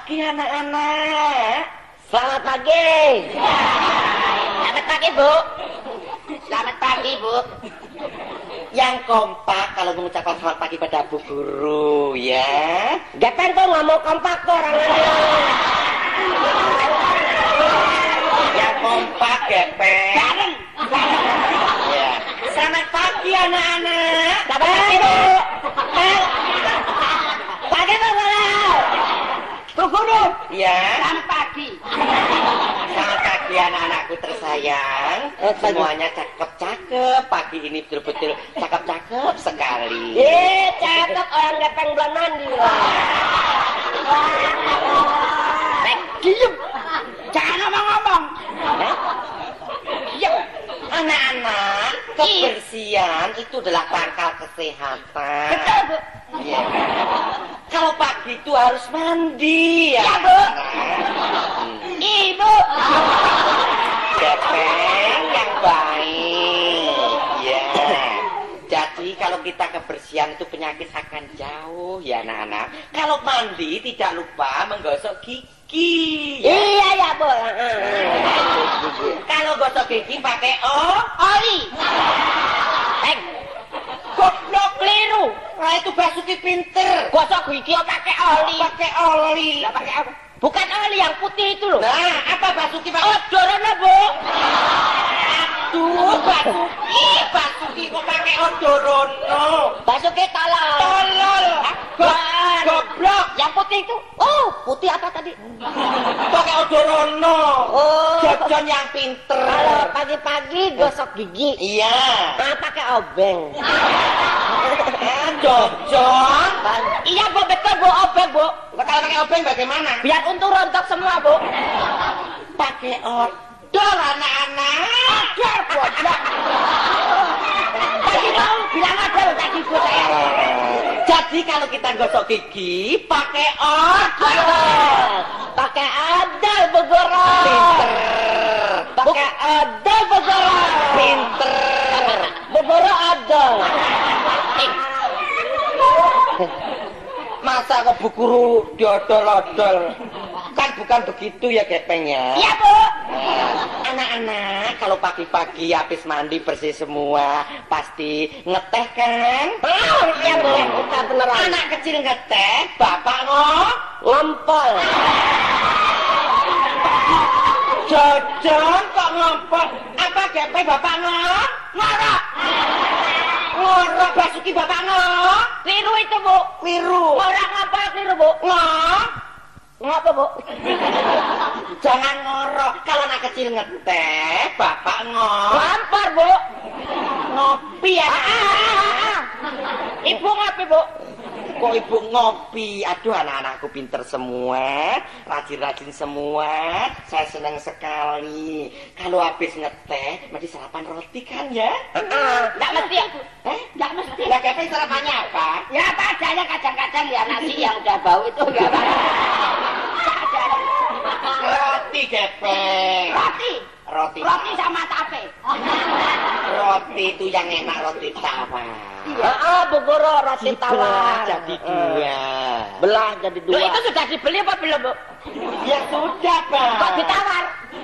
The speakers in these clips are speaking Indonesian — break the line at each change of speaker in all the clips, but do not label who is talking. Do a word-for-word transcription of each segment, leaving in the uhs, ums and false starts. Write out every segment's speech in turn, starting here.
pagi anak-anak. Selamat pagi. Selamat pagi, Bu. Selamat pagi, Bu. Yang kompak kalau mengucapkan selamat pagi pada Bu Guru, ya. Gepeng kok nggak mau kompak kok orangnya. Yang kompak, Gepeng. Bareng. Ya. Selamat pagi, anak-anak. Selamat pagi, Bu. Pagi, Bu. Bu Guru. Ya. Selamat pagi. Selamat pagi anak-anakku tersayang. Semuanya cakep-cakep. Pagi ini betul-betul cakep-cakep sekali. Eh, cakep orang Gepeng belum mandi. Bek, diem. Jangan ngomong-ngomong. Diem. Anak-anak, kebersihan itu adalah pangkal kesehatan. Betul, Bu. Ya. Kalau pagi itu harus mandi ya, ya Bu. Hmm. Ibu Gepeng yang baik ya. Jadi kalau kita kebersihan itu penyakit akan jauh ya anak-anak. Kalau mandi tidak lupa menggosok gigi ya. Iya ya Bu. Kalau gosok gigi pakai oh, oli. Peng. Goblok keliru. Nah itu Basuki pinter. Gosok gigi pakai oli. Pakai oli. Lah pakai apa? Bukan oli yang putih itu loh. Nah, apa Basuki pakai? Oh, Odorono, Bu. Aduh, Basuki, Basuki kok pakai Odorono? Basuki tolol. Tolol. Goblok. Yang putih itu. Oh, putih apa tadi? Pakai Odorono. Oh, Jojon yang pinter. Kalau pagi-pagi gosok gigi. Iya. Nah, pakai obeng. Jojon. Iya, Bu, betul, Bu, obeng, Bu. Kalau pakai obeng bagaimana? Biar untung rontok semua, Bu. Pakai odol anak-anak. Odol, goblok. Tadi mau bilang odol tadi Bu saya. Jadi kalau kita gosok gigi pakai odol. Pakai odol, Bu Guru. Pinter. Pakai odol, Bu Guru. Pinter. Bu Guru odol. Masa kok Bu Guru diodol-odol? Kan bukan begitu ya Gepengnya. Iya Bu. Anak-anak nah, kalau pagi-pagi habis mandi bersih semua pasti ngeteh kan? Oh iya Bu. Bukan beneran. Anak kecil ngeteh, bapak ngok ngompol. Jojon kok ngompol? Apa Gepeng bapak ngok? Ngorok. Ngorok Basuki bapak ngok. Keliru itu Bu. Keliru. Orang apa keliru Bu? Ngok. Ngapa Bu? Jangan ngorok. Kalau anak kecil ngeteh, bapak ngok. Lampar Bu. Ngopi ya. Ah, ah, ah. Ibu ngopi Bu. Kok ibu ngopi? Aduh anak-anakku pinter semua, rajin-rajin semua. Saya senang sekali. Kalau habis ngeteh, mesti sarapan roti kan ya? Enggak mesti ya Bu. Eh? Enggak mesti. Lah Gepeng sarapannya apa? Ya apa adanya kadang-kadang ya nasi yang udah bau itu enggak apa-apa. Roti Gepeng. Roti. Roti. Roti sama tape. Roti itu yang enak roti tawar. Iya, ah, Bu Guru roti tawar. Jadi dua. Belah jadi dua. Loh, itu sudah dibeli apa belum, Bu? Ya sudah, Pak. Kok ditawar?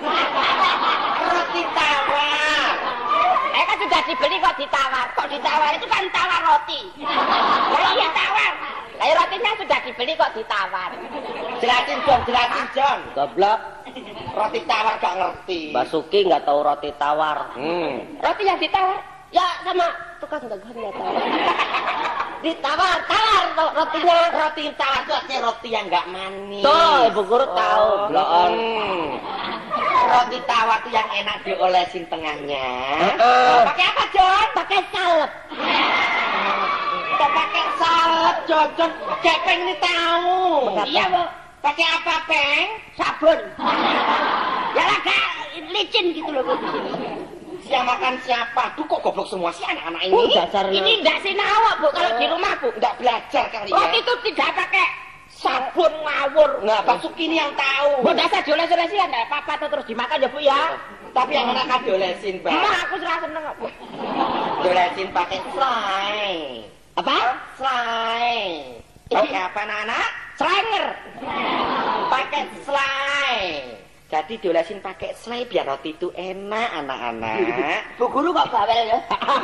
Roti tawar. Eh kan sudah dibeli kok ditawar. Kok ditawar itu kan tawar roti. Oh iya tawar. Lah rotinya sudah dibeli kok ditawar. Jelasin John, jelasin John. Goblok. Roti tawar gak ngerti. Basuki nggak tahu roti tawar. Hmm. Roti yang ditawar? Ya sama tukang dagangnya tawar. Ditawar, tawar rotinya. Roti tawar itu artinya roti yang nggak manis. Tuh, Ibu Guru tahu. Bloon. Hmm. Roti tawar itu yang enak diolesin tengahnya. Uh, pakai apa, John? Pakai salep. Kita pakai salep, John. Gepeng ini tahu. Iya, Bu. Pakai apa, Peng? Sabun. Ya lah, licin gitu loh, Bu. Siang makan siapa? Duh kok goblok semua sih anak-anak ini. Oh, dasarnya. Ini enggak sinau, Bu, kalau di rumah, Bu. Enggak belajar kali ya. Waktu itu tidak pakai sabun ngawur. Nah, Basuki ini yang tahu. Bu, dasar dioles-olesin ya enggak apa-apa terus dimakan ya, Bu ya. Tapi yang enak kan diolesin, Bang. Emang aku serasa seneng kok, Bu. Diolesin pakai fly. Apa? Fly. Pakai apa, anak-anak? Slenger. Pakai selai. Jadi diolesin pakai selai biar roti itu enak anak-anak.
Bu guru kok bawel ya?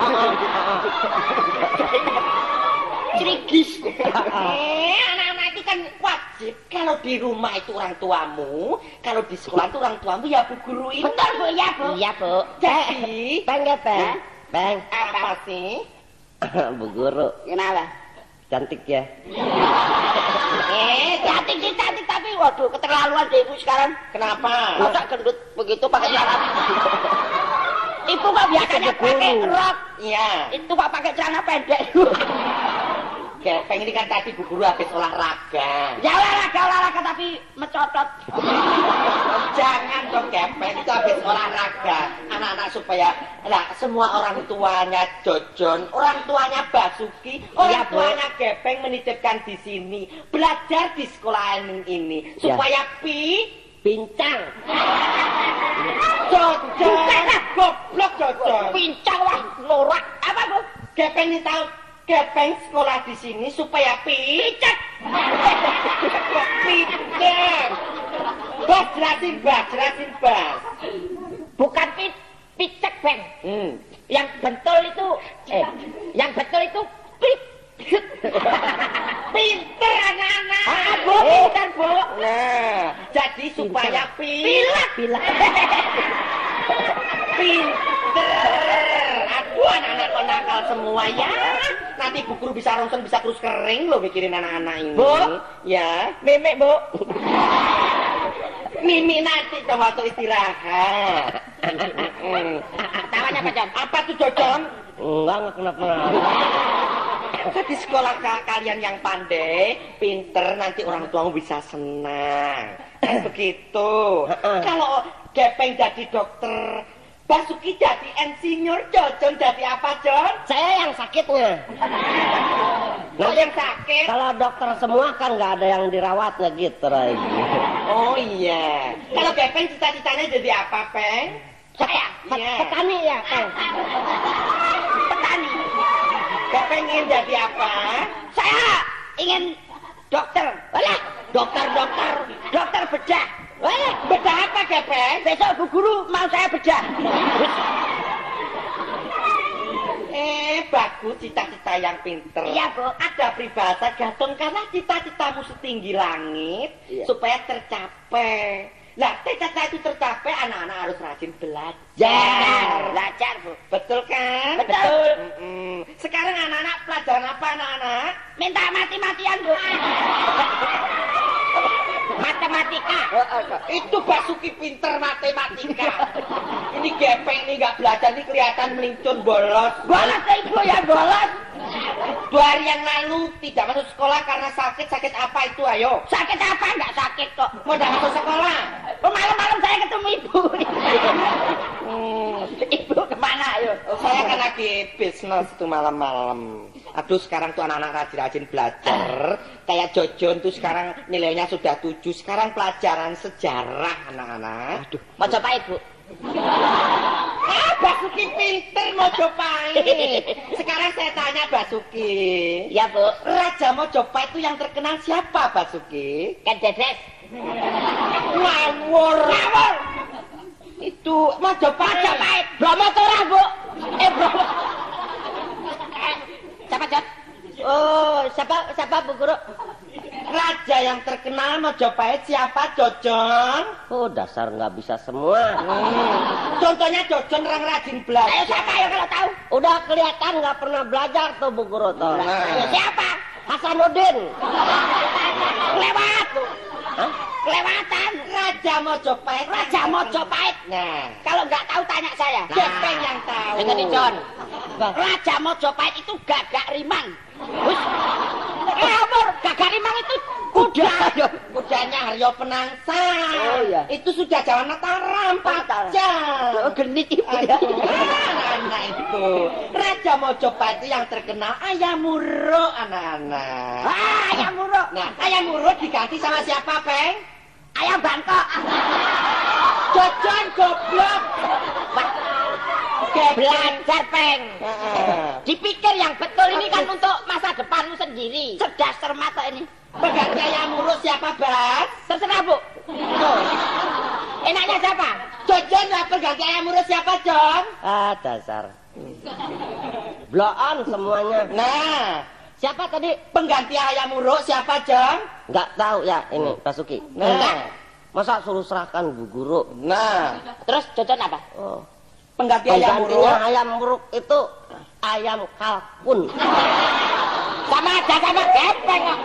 Cerigis.
Eh, anak-anak itu kan wajib kalau di rumah itu orang tuamu, kalau di sekolah itu orang tuamu ya bu guru ini.
Betul Bu, ya Bu.
Iya, Bu.
Jadi,
Bang ya, Bang. Bang.
apa sih?
Bu Guru,
Kenapa?
cantik ya.
Eh, cantik sih cantik tapi waduh keterlaluan deh Ibu sekarang.
Kenapa?
Masa gendut begitu pakai celana? Ibu kok biasanya pakai rok,
Iya.
itu kok pakai celana pendek.
Gepeng ini kan tadi bu guru habis olahraga.
Ya olahraga olahraga tapi mecotot.
Jangan dong gepeng itu habis olahraga. Anak-anak supaya nah, semua orang tuanya Jojon, orang tuanya Basuki, orang
Iya, Bu.
tuanya Gepeng menitipkan di sini belajar di sekolah ini supaya pi
Pincang.
Jojon, goblok Jojon.
Pincang wah norak. Apa Bu?
Gepeng ini tahu Gepeng sekolah di sini supaya picek. Kok picek? Bas jelasin bas, jelasin bas.
Bukan pi picek Bang.
Hmm.
Yang betul itu eh yang betul itu pip.
Pinter anak-anak.
Ah, Bu, pinter Bu.
Nah, jadi supaya
Pilek.
pilek. Pinter. Aduh anak-anak kok nakal semua ya. Nanti bu guru bisa ronsen bisa terus kering loh mikirin anak-anak ini.
Bu.
Ya.
Memek Bu.
Mimi nanti dong waktu istirahat. Mm.
Tawanya apa Jon?
Apa tuh Jojon?
Enggak, enggak kenapa.
Di sekolah ka- kalian yang pandai, pinter, nanti orang tuamu bisa senang. Kan begitu. Kalau Gepeng jadi dokter, Basuki jadi insinyur, Jojon jadi apa, Jon?
Saya yang sakitnya.
Kok yang sakit?
Kalau dokter semua kan nggak ada yang dirawatnya gitu lagi.
Oh iya. Kalau Gepeng cita-citanya jadi apa, Peng?
Saya
Iya.
Petani ya, Kang.
petani.
Gepeng ingin jadi apa?
Saya ingin dokter. Walah,
Dokter-dokter.
dokter bedah. Walah,
Bedah apa, Gepeng?
besok Bu Guru mau saya bedah.
Eh, bagus cita-cita yang pinter.
Iya, Bu.
Ada peribahasa gantung karena cita-citamu setinggi langit
Iya.
supaya tercapai. Nah, cita-cita itu tercapai, anak-anak harus rajin belajar.
Belajar, belajar Bu.
Betul kan?
Betul.
Mm-mm. Sekarang anak-anak pelajaran apa, anak-anak?
Minta mati-matian Bu. Matematika.
Itu Basuki pinter matematika. Ini Gepeng nih nggak belajar, nih kelihatan melincun bolos.
Bolos ke Ibu ya bolos.
Dua hari yang lalu tidak masuk sekolah karena sakit. Sakit apa itu, ayo?
Sakit apa? Enggak sakit kok.
Mau tidak masuk sekolah?
Oh, malam-malam saya ketemu Ibu.
Hmm.
Ibu kemana ayo?
Oh, saya kan lagi bisnis itu malam-malam. Aduh, sekarang tuh anak-anak rajin-rajin belajar. Kayak Jojon tuh sekarang nilainya sudah tujuh. Sekarang pelajaran sejarah anak-anak. Aduh.
Mau coba Ibu?
Ah, Basuki pinter Mojopahit. Sekarang saya tanya Basuki.
Ya Bu.
Raja Mojopahit itu yang terkenal siapa, Basuki?
Kan Dedes.
Ngawur.
Ngawur.
Itu Mojopahit.
Majapahit. Bromo Turah Bu. Eh Bromo. Eh, Siapa Jon?
Oh, siapa siapa Bu Guru?
Raja yang terkenal Mojopahit siapa, Jojon?
Oh, dasar nggak bisa semua.
Hmm. Contohnya Jojon orang rajin belajar.
Ayo siapa ya kalau tahu?
Udah kelihatan nggak pernah belajar tuh Bu Guru tuh.
Nah.
Ayo siapa?
Hasanuddin.
Kelewat Bu.
Hah?
Kelewatan.
Raja Mojopahit.
Raja Mojopahit.
Nah,
Kalau nggak tahu tanya saya.
Gepeng yang tahu.
Dengar Jon. Raja Mojopahit itu Gagak Rimang. Wis. Ngawur, Gagak Rimang itu kuda.
Kudanya Haryo Penangsang.
Oh, iya.
Itu sudah zaman Mataram, Pak Jam.
Oh, genit Ibu ya.
Anak-anak itu. Raja Mojopahit itu yang terkenal Ayam Muruk, anak-anak.
Ah, ayam muruk.
Nah, Ayam Muruk diganti sama siapa, Peng?
Ayam Bangkok.
Jojon goblok.
Belajar, Peng.
Heeh.
Dipikir yang betul ini kan untuk masa depanmu sendiri. Cerdas cermat kok ini. Pengganti ayam urut siapa, Bas?
Terserah, Bu.
Tuh.
Enaknya siapa?
Jojon lah pengganti ayam urut siapa, Jon?
Ah, dasar. Bloon semuanya.
Nah,
Siapa tadi?
pengganti ayam urut siapa, Jon?
Nggak tahu ya ini Basuki.
Nah,
Masa suruh serahkan Bu Guru?
nah,
Terus Jojon apa?
Oh.
pengganti ayam
Penggantinya
urut.
ayam buruk itu ayam kalkun.
Sama aja sama gepeng kok.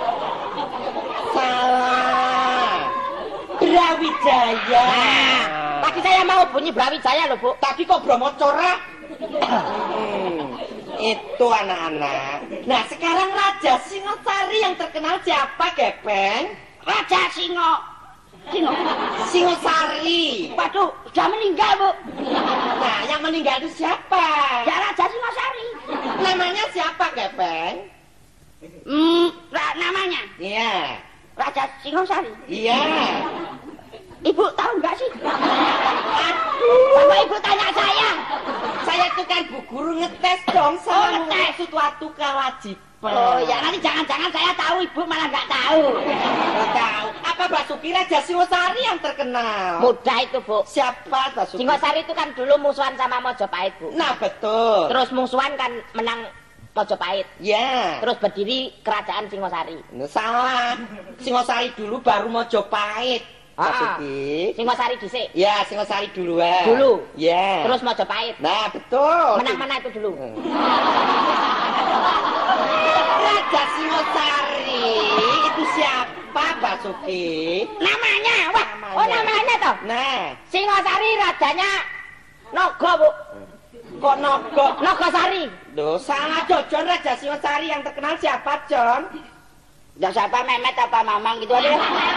Salah. Brawijaya.
Nah, tadi saya mau bunyi Brawijaya loh, Bu.
Tadi kok Bromo corak? Hmm, itu anak-anak. Nah, sekarang Raja Singosari yang terkenal siapa, Gepeng?
Raja Singo. Singo.
Singosari.
Waduh, sudah meninggal, Bu.
Nah, yang meninggal itu siapa?
Ya Raja Singosari.
Namanya siapa, Gepeng?
Hmm, ra- namanya
Iya.
Raja Singosari.
Iya.
Ibu tahu nggak sih?
Aduh.
Apa Ibu tanya saya?
Saya tuh kan Bu Guru ngetes dong sama
Oh, ngetes.
sesuatu kewajiban.
Oh ya, nanti jangan-jangan saya tahu, Ibu malah nggak tahu.
Nggak tahu. Apa Basuki Raja Singosari yang terkenal?
Mudah itu, Bu.
Siapa Basuki?
Singosari itu kan dulu musuhan sama Mojopahit, Bu.
Nah, betul.
Terus musuhan kan menang Mojopahit.
Ya.
Terus berdiri kerajaan Singosari.
Nah, salah. Singosari dulu baru Mojopahit.
Ah.
Basuki.
Singosari dhisik.
Ya, Singosari duluan.
Dulu.
Ya.
Terus Mojopahit.
Nah, betul.
Menang mana itu dulu?
Raja Singosari itu siapa, Basuki?
Namanya, wah,
Namanya.
oh namanya toh.
Nah,
Singosari rajanya Nogo, Bu.
kok Nogo?
Nogosari.
Duh, salah Jojon. Raja Singosari yang terkenal siapa, Jon?
Ya siapa Mehmet apa Mamang gitu aja.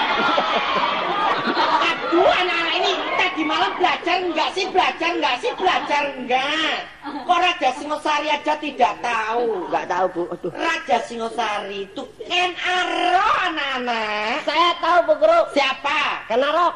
Aduh, anak-anak ini tadi malam belajar enggak sih? Belajar enggak sih? Belajar enggak? Kok Raja Singosari aja tidak tahu?
Enggak tahu, Bu. Aduh.
Raja Singosari itu Ken Arok, anak-anak.
Saya tahu, Bu Guru.
Siapa?
Kenarok.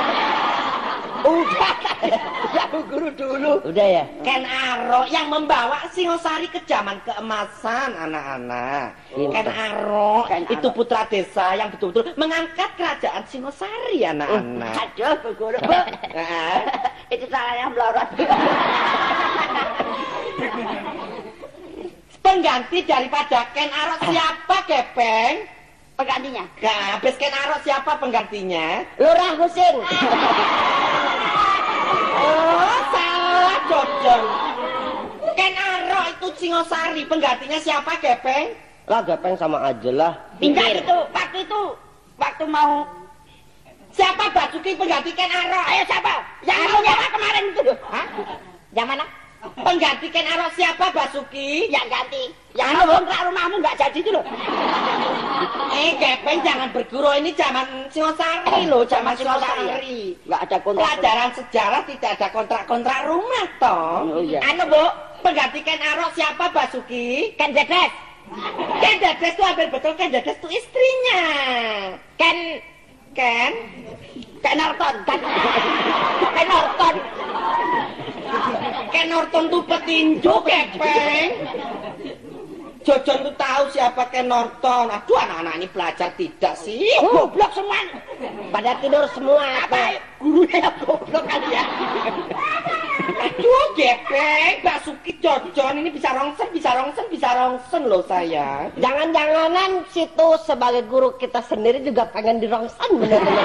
Udah, udah Bu Guru dulu.
Udah ya?
Ken Arok yang membawa Singosari ke zaman keemasan, anak-anak.
Pinter.
Ken Arok
Ken Arok.
itu putra desa yang betul-betul mengangkat kerajaan Singosari, anak-anak.
Aduh, Bu Guru. Bu.
Nah,
Itu salah yang melorot.
pengganti daripada Ken Arok siapa, Gepeng?
Penggantinya.
Nah, habis Ken Arok siapa penggantinya?
Lurah Husin.
Oh, salah, Jojon. Ken Arok itu Singosari, penggantinya siapa, Gepeng?
Lah Gepeng sama aja lah.
Tinggal itu, waktu itu, waktu mau.
Siapa Basuki pengganti Ken Arok?
Ayo siapa? Yang mau nyawa kemarin itu. Hah? Yang mana?
Pengganti Ken Arok siapa, Basuki?
Yang ganti. Yang anu kontrak rumahmu nggak jadi itu loh.
Eh, Gepeng jangan berguru, ini zaman Singosari loh, zaman
Singosari, ya?
Singosari.
Nggak ada kontrak.
Pelajaran sejarah tidak ada kontrak-kontrak rumah, toh.
Oh iya.
Anu, Bu,
Pengganti Ken Arok siapa, Basuki?
Ken Dedes.
Ken Dedes itu hampir betul, Ken Dedes itu istrinya.
Ken
Ken?
Ken Norton. Ken Ken Norton.
Ken Norton tuh petinju, Gepeng. Jojon tuh tahu siapa Ken Norton. Aduh, anak-anak ini belajar tidak sih?
Goblok semua.
Pada tidur semua.
Apa? Gurunya yang goblok kali ya.
Aduh, Gepeng, Basuki, Jojon ini bisa rongsen, bisa rongsen, bisa rongsen loh saya.
Jangan-janganan situ sebagai guru kita sendiri juga pengen dirongsan bener-bener.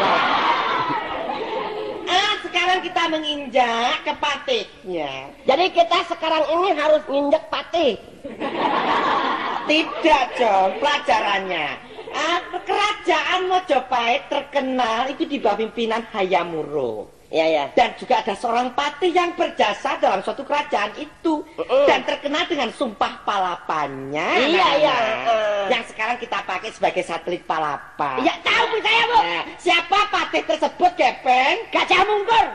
Ah, sekarang kita menginjak ke patihnya.
Jadi kita sekarang ini harus nginjek patih.
Tidak, Jon, pelajarannya. Ah, kerajaan Mojopahit terkenal itu di bawah pimpinan Hayamuro.
Ya ya.
Dan juga ada seorang patih yang berjasa dalam suatu kerajaan itu.
Uh-uh.
Dan terkenal dengan sumpah palapannya.
Iya,
anak-anak.
iya, uh.
Yang sekarang kita pakai sebagai satelit palapa.
Ya tahu Bu saya, Bu.
Nah, siapa patih tersebut, Gepeng?
Gajah Mungkur.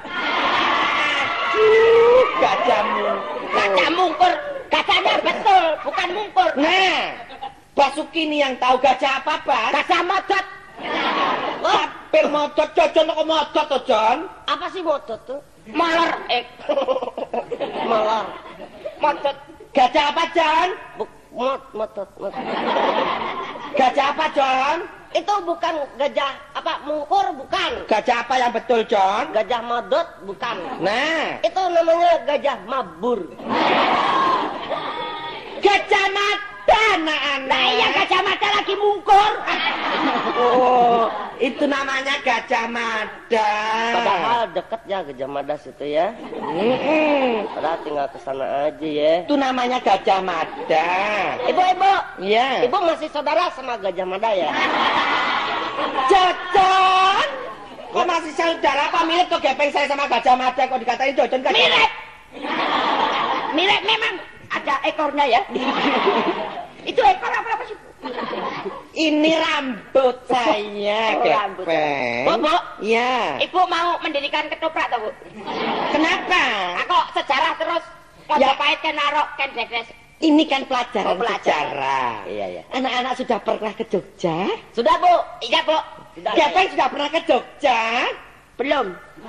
Aduh, Gajah Mungkur.
Gajah Mungkur. Gajahnya betul, bukan mungkur.
Nah, Basuki ini yang tahu gajah apa, Bas?
Gajah modot.
Hampir modot, Jojon kok modot, toh, Jon?
Apa sih motot tuh?
Molor. Eh,
Malar.
modot.
Gajah apa, Jon?
Buk, mot, motot, motot.
Gajah apa, Jon?
Itu bukan gajah apa mungkur, bukan.
Gajah apa yang betul, John?
Gajah modot, bukan.
Nah,
Itu namanya gajah mabur.
Gajah Mada, anak-anak.
Nah iya Gajah Mada lagi mungkur.
Oh, itu namanya Gajah Mada.
Padahal deket ya Gajah Mada situ ya.
Mm-mm.
Padahal tinggal ke sana aja ya.
Itu namanya Gajah Mada.
Ibu-ibu,
Iya.
ibu masih saudara sama Gajah Mada ya?
Jojon. Kok masih saudara apa mirip kok gepeng saya sama Gajah Mada kok dikatain Jojon Gajah Mada?
Mirip. Mirip memang ada ekornya ya. Itu ekor apa apa sih?
Ini rambut saya,
Oh, rambut.
gepeng.
Bu, Bu.
Iya.
Ibu mau mendirikan ketoprak tau Bu?
Kenapa?
Aku sejarah terus. Kalau
Ya.
pahit kan narok kan degres.
Ini kan pelajaran
Oh, pelajaran.
sejarah.
Iya, iya.
Anak-anak sudah pernah ke Jogja?
Sudah Bu?
Iya Bu.
Sudah.
Gepeng sudah pernah ke Jogja?
Belum.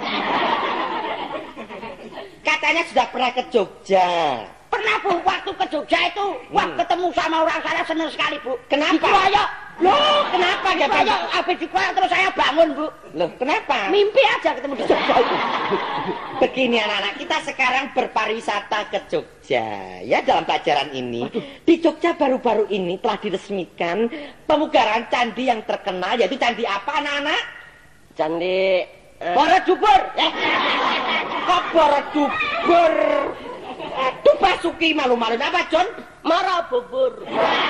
Katanya sudah pernah ke Jogja.
Pernah Bu, waktu ke Jogja itu, wah
Hmm.
ketemu sama orang saya senang sekali Bu.
Kenapa?
Dikeroyok.
Loh, kenapa Gepeng?
Dikeroyok, habis dikeroyok terus saya bangun Bu.
Loh, kenapa?
Mimpi aja ketemu di Jogja itu.
Begini anak-anak, kita sekarang berpariwisata ke Jogja. Ya, dalam pelajaran ini, di Jogja baru-baru ini telah diresmikan pemugaran candi yang terkenal, yaitu candi apa anak-anak?
Candi eh,
Borobudur. Eh, kok Borobudur? Aduh, Basuki malu-malu apa, John?
Marah bubur.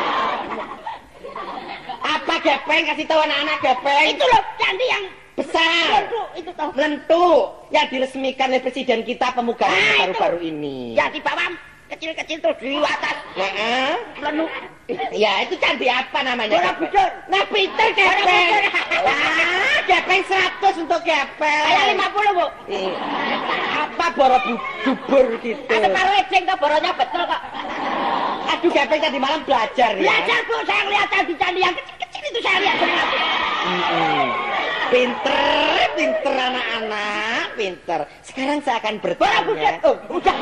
Apa Gepeng? Kasih tahu anak-anak Gepeng.
Itu loh candi yang
besar.
Lentu, itu toh.
Melentu yang diresmikan oleh presiden kita pemugaran
Nah, itu.
baru-baru ini.
Yang di bawah kecil-kecil terus di atas
Nah,
lenu.
ya itu candi apa namanya?
Borobudur.
Nah, pinter Gepeng.
Borobudur.
Ah, Gepeng seratus untuk Gepeng.
Saya lima puluh Bu.
Eh, apa Borobudur gitu?
Ada paruh ejeng tuh boronya betul kok.
Aduh, Gepeng tadi malam belajar ya.
Belajar Bu, saya ngeliat candi-candi yang kecil-kecil itu saya lihat benar.
Mm-mm. Pinter, pinter anak-anak, pinter. Sekarang saya akan bertanya.
Borobudur. Oh, udah.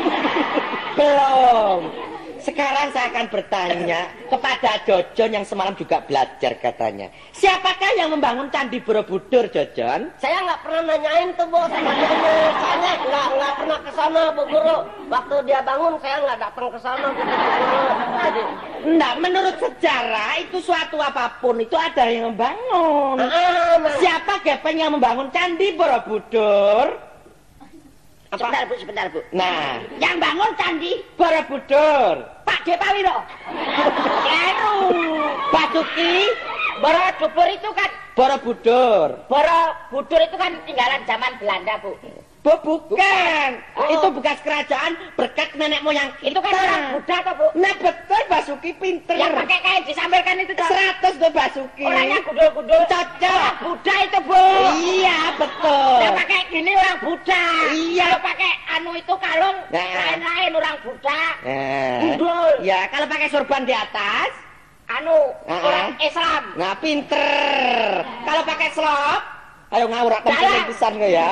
Belum. Sekarang saya akan bertanya kepada Jojon yang semalam juga belajar katanya. Siapakah yang membangun Candi Borobudur, Jojon?
Saya nggak pernah nanyain tuh Bu sama gurunya. Saya nggak nggak pernah ke sana Bu Guru. Waktu dia bangun saya nggak datang ke sana Bu Guru. Jadi
Enggak, menurut sejarah itu suatu apapun itu ada yang membangun.
ah, nah.
Siapa Gepeng yang membangun Candi Borobudur?
Sebentar Bu, sebentar Bu.
Nah,
Yang bangun candi
Borobudur.
Pak Depawiro. Kleru.
Basuki
Borobudur itu kan
Borobudur.
Borobudur itu kan tinggalan zaman Belanda Bu.
Bu, bukan.
Oh.
Itu bekas kerajaan berkat nenek moyang kita.
Itu kan orang Buddha toh Bu.
Nah, betul Basuki pinter.
Yang pakai kain disampaikan itu toh.
seratus tuh Basuki.
Orangnya gundul-gundul.
Cocok.
Orang Buddha itu Bu.
Iya, betul.
Yang pakai gini orang Buddha.
Iya.
Kalau pakai anu itu kalung
Nah.
lain-lain orang Buddha.
Nah,
Gundul.
ya kalau pakai sorban di atas,
Anu
Ah,
orang
ah.
Islam.
nah pinter. Kalau pakai slop, ayo ngawur
Jalan.
kemungkinan pisan nggak ya?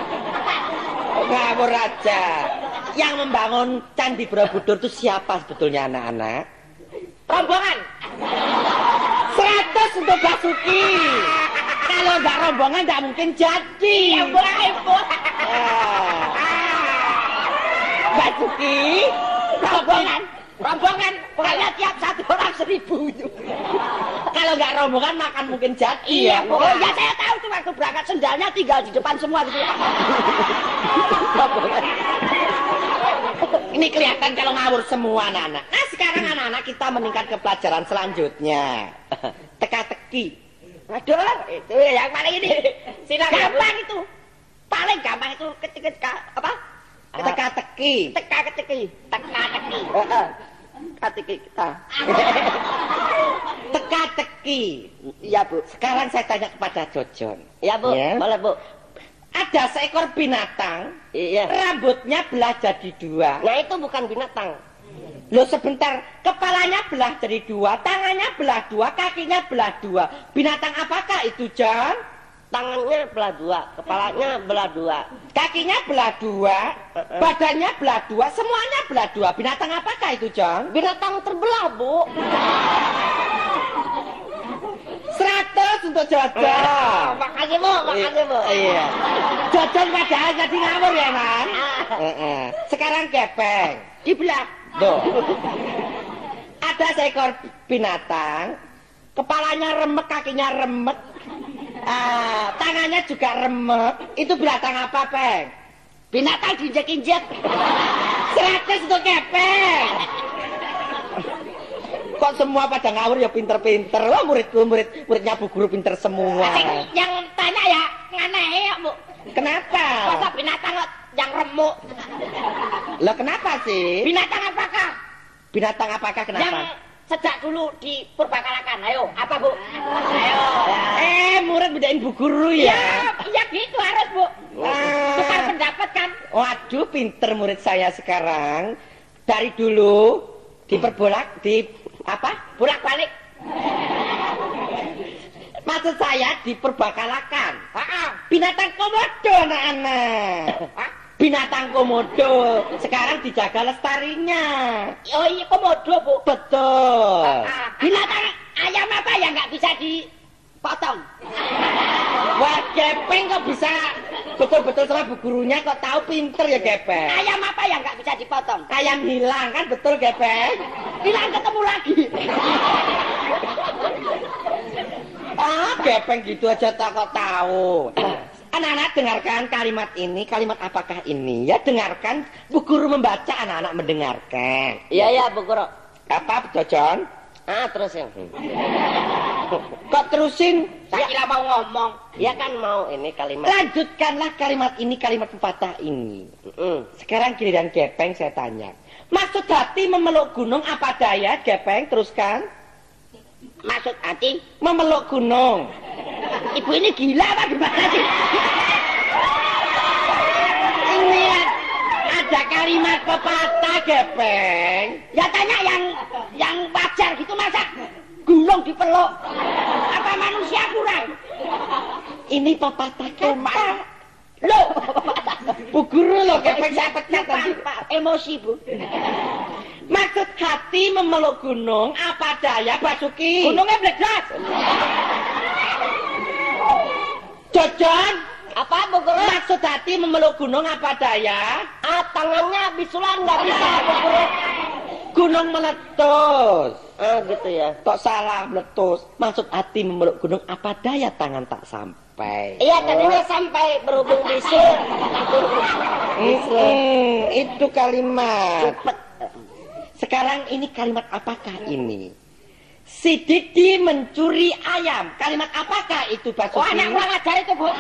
Ngawur aja. Yang membangun Candi Borobudur itu siapa sebetulnya anak-anak?
Rombongan.
seratus untuk Basuki. Kalau nggak rombongan nggak mungkin jadi.
Iya Bu, Bu.
Ah. Basuki,
Rombongan. Rombongan. Pokoknya tiap satu orang seribu itu.
kalau nggak rombongan makan mungkin jadi
Iya,
ya.
Bu. Oh, ya saya tahu tuh waktu berangkat sendalnya tinggal di depan semua gitu.
Ini kelihatan kalau ngawur semua anak-anak. Nah sekarang anak-anak kita meningkat ke pelajaran selanjutnya. Teka-teki.
Aduh, itu yang paling ini. Silakan. Gampang itu. Paling gampang itu ketika apa?
Teka-teki.
Teka-teki. Teka-teki. Teka-teki kita.
Teka-teki.
Iya, Bu.
Sekarang saya tanya kepada Jojon.
Ya Bu,
Ya.
boleh Bu.
Ada seekor binatang,
Iya.
rambutnya belah jadi dua.
Nah itu bukan binatang.
Loh sebentar, kepalanya belah jadi dua, tangannya belah dua, kakinya belah dua. Binatang apakah itu, John?
Tangannya belah dua, kepalanya belah dua.
Kakinya belah dua,
Uh-uh.
badannya belah dua, semuanya belah dua. Binatang apakah itu, John?
Binatang terbelah Bu.
Seratus Terus untuk Jojon.
Makasih, Bu. Makasih, Bu.
Iya. Jojon padahal tadi ngawur ya, Nan?
Ah.
Heeh. Sekarang Gepeng.
Di belah.
Tuh. Ada seekor binatang, kepalanya remek, kakinya remek, ah, tangannya juga remek. Itu binatang apa, Peng?
Binatang diinjek-injek.
Seratus untuk Gepeng. Kok semua pada ngawur ya pinter-pinter. Wah, muridku, murid muridnya Bu Guru pinter semua.
Yang tanya ya nganeh ya, Bu.
Kenapa?
Masa binatang kok yang remuk?
Lah kenapa sih?
Binatang apakah?
Binatang apakah kenapa?
Yang sejak dulu di Purbakalakan. Ayo, apa, Bu? Ayo.
Eh, murid bedain Bu Guru ya.
Ya, ya gitu harus, Bu.
Ah.
Tukar pendapat kan?
Waduh, pinter murid saya sekarang. Dari dulu diperbolak di apa?
Bolak-balik.
Maksud saya diperbakalakan.
Heeh.
Binatang komodo anak-anak.
Hah?
Binatang komodo sekarang dijaga lestarinya.
Oh iya komodo, Bu.
Betul.
Ah, binatang ayam apa yang nggak bisa dipotong?
Wah, Gepeng kok bisa betul-betul sama Bu Gurunya, kok tahu pinter ya Gepeng.
Ayam apa yang nggak bisa dipotong?
Ayam hilang kan, betul Gepeng?
Hilang ketemu lagi.
Ah, Gepeng gitu aja tak kok tahu. Anak-anak dengarkan kalimat ini, kalimat apakah ini? Ya dengarkan, Bu Guru membaca, anak-anak mendengarkan.
Iya, iya, Bu Guru.
Apa, Jojon?
Ah, terusin.
Kok terusin?
Saya kira mau ngomong.
Ya kan mau ini kalimat.
Lanjutkanlah kalimat ini, kalimat pepatah ini.
Mm.
Sekarang giliran Gepeng saya tanya. Maksud hati memeluk gunung apa daya, Gepeng? Teruskan.
Maksud hati,
Memeluk gunung.
ibu ini gila apa gimana sih?
Ini ada kalimat pepatah, Gepeng.
Ya tanya yang yang wajar gitu, masa gunung dipeluk? Apa manusia kurang?
Ini pepatah Gepeng.
Loh,
Bu Guru loh, Gepeng saya pecat tadi.
Pak, emosi, Bu.
Maksud hati memeluk gunung apa daya, Basuki?
Gunungnya bledas.
Jojon,
Apa, Bu Guru?
maksud hati memeluk gunung apa daya?
Ah, tangannya bisulan nggak bisa, Bu Guru.
Gunung meletus.
Ah, gitu ya.
Kok salah meletus? Maksud hati memeluk gunung apa daya, tangan tak sampai.
Iya, tadinya sampai berhubung bisul.
Hmm, itu kalimat.
Cepet.
Sekarang ini kalimat apakah ini? Si Didi mencuri ayam. Kalimat apakah itu, Basuki?
Oh, anak kurang ajar itu, Bu.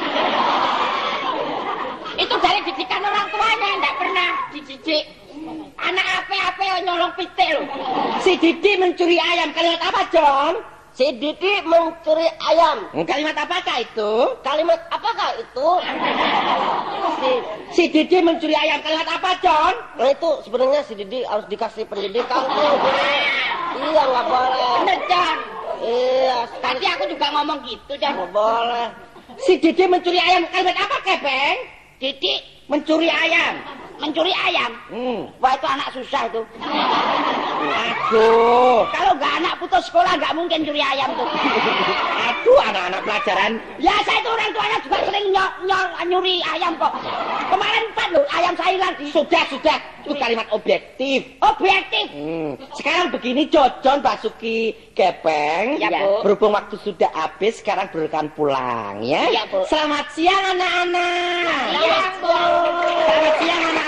Itu dari didikan orang tuanya, enggak pernah dididik. Anak ape-ape nyolong pitik loh.
Si Didi mencuri ayam. Kalimat apa, John?
Si Didi mencuri ayam.
Hmm, Kalimat apakah itu?
Kalimat apakah itu? Si,
Si Didi mencuri ayam. Kalimat apa, John?
nah itu sebenarnya si Didi harus dikasih pendidikan tuh. Iya, nggak boleh.
Bener, Jan.
Iya,
Tadi aku juga ngomong gitu, Jan.
nggak boleh.
Si Didi mencuri ayam. Kalimat apa, Kepeng?
Didi
Mencuri ayam.
mencuri ayam.
Hmm.
Wah, itu anak susah itu.
Aduh.
Kalau nggak anak putus sekolah nggak mungkin curi ayam tuh.
Aduh, anak-anak pelajaran.
Ya saya itu orang tuanya juga sering nyok nyok nyuri ayam kok. Kemarin empat loh ayam saya hilang di.
Sudah, sudah. Itu kalimat objektif.
Objektif.
Hmm. Sekarang begini, Jojon, Basuki, Gepeng.
Ya, Bu.
Berhubung waktu sudah habis, sekarang berikan pulang ya.
Iya, Bu.
Selamat siang, anak-anak.
Iya, Bu.
Selamat siang, anak-anak.